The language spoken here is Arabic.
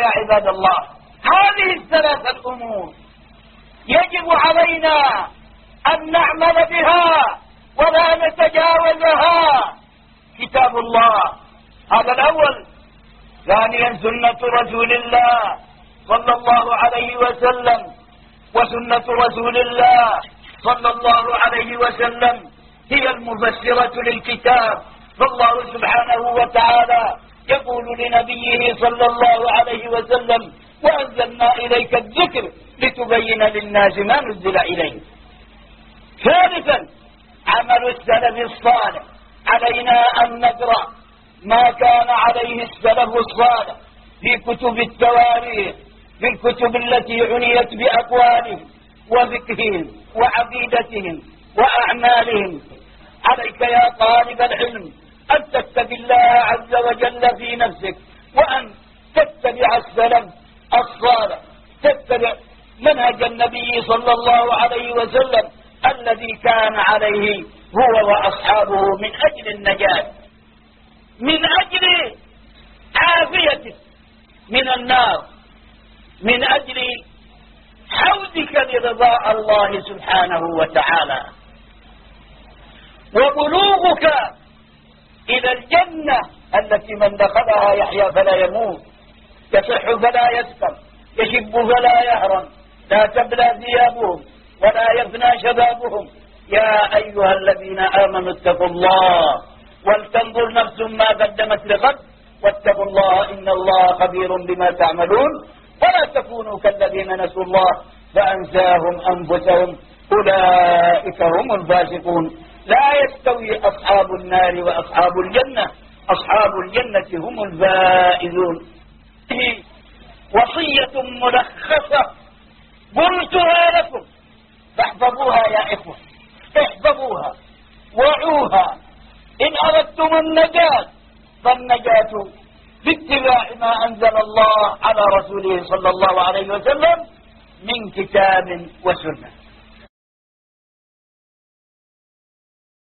يا عباد الله، هذه الثلاثة الأمور يجب علينا أن نعمل بها ولا نتجاوزها. كتاب الله هذا الأول. ثانيا سنة رسول الله صلى الله عليه وسلم، وسنة رسول الله صلى الله عليه وسلم هي المفسرة للكتاب. فالله سبحانه وتعالى يقول لنبيه صلى الله عليه وسلم: وأنزلنا إليك الذكر لتبين للناس ما نزل إليه. ثالثا عمل السلف الصالح. علينا أن نقرأ ما كان عليه السلف الصالح في كتب التواريخ، في الكتب التي عنيت بأقوالهم وفقههم وعقيدتهم وأعمالهم. عليك يا طالب العلم أن تتبع الله عز وجل في نفسك، وأن تتبع السلف الصالح، تتبع منهج النبي صلى الله عليه وسلم الذي كان عليه هو وأصحابه من أجل النجاة، من أجل عافيتك من النار، من أجل حوزك لرضاء الله سبحانه وتعالى، وبلوغك إلى الجنة التي من دخلها يحيا فلا يموت، يصح فلا يسقم، يشب فلا يهرم، لا تبلى ثيابهم ولا يفنى شبابهم. يا أيها الذين آمنوا اتقوا الله ولتنظر نفس ما قدمت لغد واتقوا الله إن الله خبير بما تعملون. ولا تكونوا كالذين نسوا الله فأنساهم أنفسهم أولئك هم الفاسقون. لا يستوي أصحاب النار وأصحاب الجنة، أصحاب الجنة هم الفائزون. وصية ملخصة قلتها لكم فاحفظوها يا إخوة، احفظوها وعوها. إن أردتم النجاة فالنجاة باتباع ما أنزل الله على رسوله صلى الله عليه وسلم من كتاب وسنة.